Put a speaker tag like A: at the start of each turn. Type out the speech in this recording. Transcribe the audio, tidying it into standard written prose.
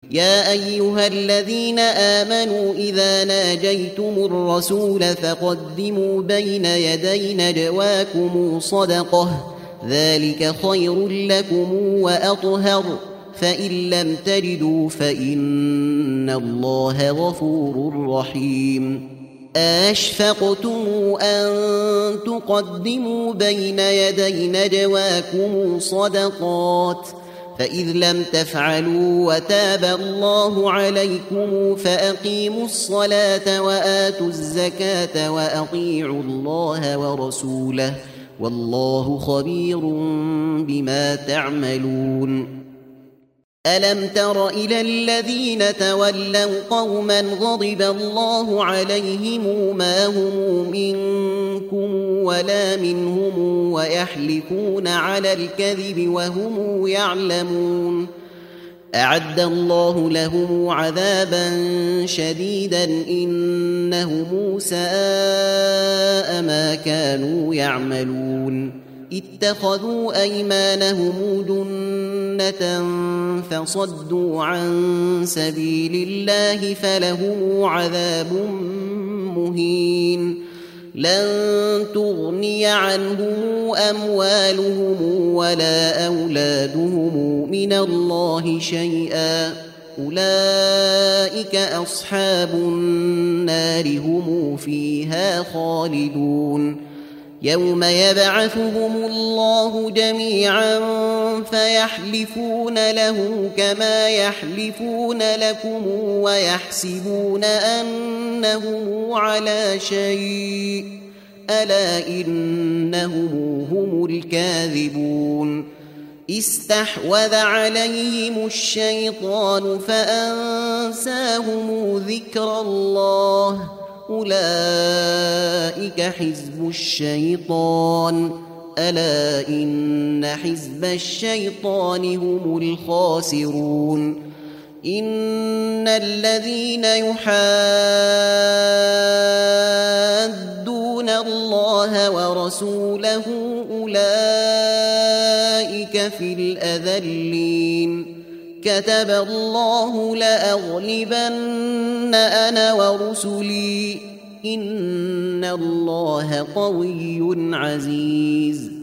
A: يا أيها الذين آمنوا إذا ناجيتم الرسول فقدموا بين يدي نجواكم صدقة ذلك خير لكم وأطهر فإن لم تجدوا فإن الله غفور رحيم أشفقتم أن تقدموا بين يدي نجواكم صدقات فإذ لم تفعلوا وتاب الله عليكم فأقيموا الصلاة وآتوا الزكاة وأطيعوا الله ورسوله والله خبير بما تعملون ألم تر إلى الذين تولوا قوما غضب الله عليهم ما هم منكم ولا منهم ويحلفون على الكذب وهم يعلمون أعد الله لهم عذابا شديدا إنهم ساء ما كانوا يعملون اتخذوا أيمانهم جنة فصدوا عن سبيل الله فلهم عذاب مهين لن تغني عنهم أموالهم ولا أولادهم من الله شيئا أولئك أصحاب النار هم فيها خالدون يوم يبعثهم الله جميعا فيحلفون له كما يحلفون لكم ويحسبون أنهم على شيء ألا إنهم هم الكاذبون استحوذ عليهم الشيطان فأنساهم ذكر الله أولئك حزب الشيطان ألا إن حزب الشيطان هم الخاسرون إن الذين يحادون الله ورسوله أولئك في الأذلين كتب الله لأغلبن أنا ورسلي إن الله قوي عزيز